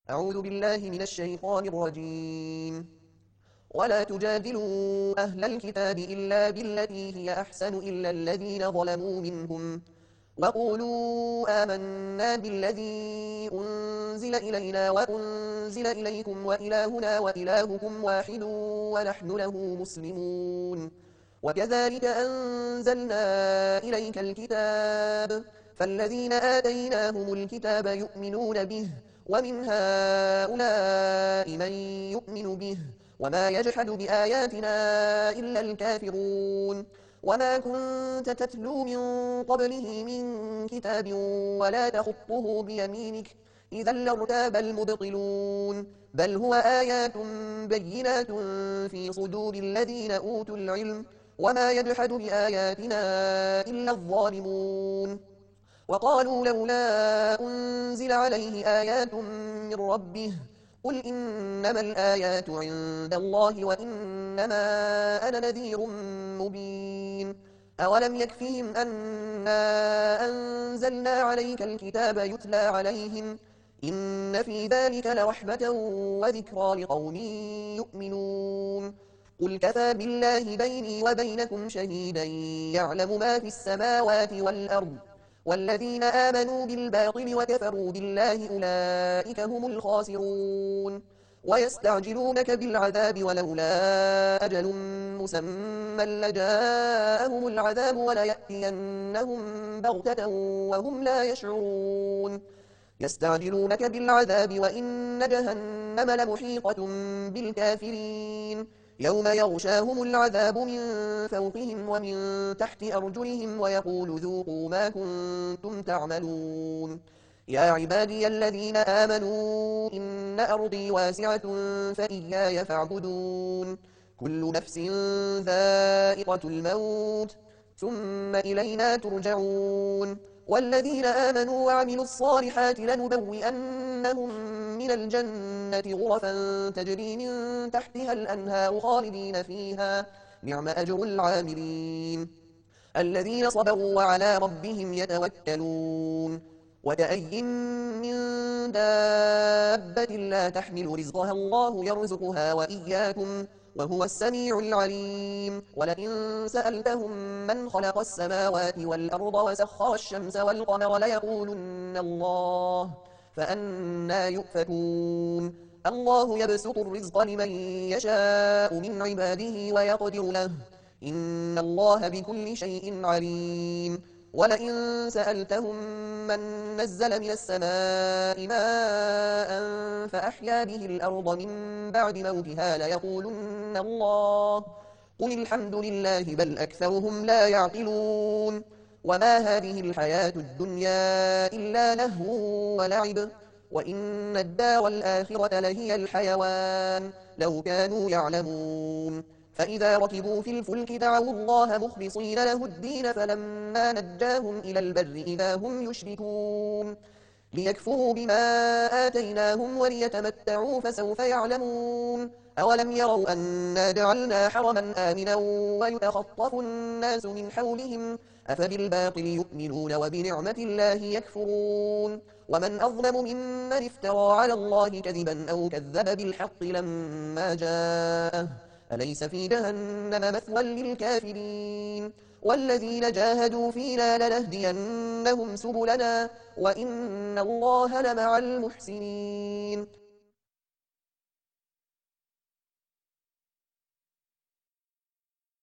أعوذ بالله من الشيطان الرجيم. ولا تجادلوا أهل الكتاب إلا بالتي هي أحسن إلا الذين ظلموا منهم وقولوا آمنا بالذي أنزل إلينا وأنزل إليكم وإلهنا وإلهكم واحد ونحن له مسلمون. وكذلك أنزلنا إليك الكتاب فالذين آتيناهم الكتاب يؤمنون به ومن هؤلاء من يؤمن به وما يجحد بآياتنا إلا الكافرون. وما كنت تتلو من قبله من كتاب ولا تخطه بيمينك إذا لارتاب المبطلون بل هو آيات بينات في صدور الذين أوتوا العلم وما يجحد بآياتنا إلا الظالمون. وقالوا لولا أنزل عليه آيات من ربه قل إنما الآيات عند الله وإنما أنا نذير مبين. أولم يكفهم أنا أنزلنا عليك الكتاب يتلى عليهم إن في ذلك لرحمة وذكرى لقوم يؤمنون. قل كفى بالله بيني وبينكم شهيدا يعلم ما في السماوات والأرض والذين آمنوا بالباطل وكفروا بالله أولئك هم الخاسرون. ويستعجلونك بالعذاب ولولا أجل مسمى لجاءهم العذاب وليأتينهم بغتة وهم لا يشعرون. يستعجلونك بالعذاب وإن جهنم لمحيطة بالكافرين يوم يغشاهم العذاب من فوقهم ومن تحت أرجلهم ويقول ذوقوا ما كنتم تعملون. يا عبادي الذين آمنوا إن أرضي واسعة فإياي فاعبدون. كل نفس ذائقة الموت ثم إلينا ترجعون. والذين آمنوا وعملوا الصالحات لنبوئنهم من الجنة غرفا تجري من تحتها الأنهار خالدين فيها نعم أجر العاملين الذين صبروا وعلى ربهم يتوكلون. وكأي من دابة لا تحمل رزقها الله يرزقها وإياكم وهو السميع العليم. ولئن سألتهم من خلق السماوات والأرض وسخر الشمس والقمر ليقولن الله فأنى يؤفكون. الله يبسط الرزق لمن يشاء من عباده ويقدر له إن الله بكل شيء عليم. ولئن سألتهم من نزل من السماء ماء فأحيا به الأرض من بعد موتها ليقولن الله قل الحمد لله بل أكثرهم لا يعقلون. وما هذه الحياة الدنيا إلا لهو ولعب وإن الدار الآخرة لهي الحيوان لو كانوا يعلمون. فإذا ركبوا في الفلك دعوا الله مخلصين له الدين فلما نجاهم إلى البر إذا هم يشركون ليكفروا بما آتيناهم وليتمتعوا فسوف يعلمون. أولم يروا أنا جعلنا حرما آمنا ويتخطف الناس من حولهم أفبالباطل يؤمنون وبنعمة الله يكفرون. ومن أظلم ممن افترى على الله كذبا أو كذب بالحق لما جاءه أليس في جهنم مثوى للكافرين. والذين جاهدوا فينا لنهدينهم سبلنا وإن الله لمع المحسنين.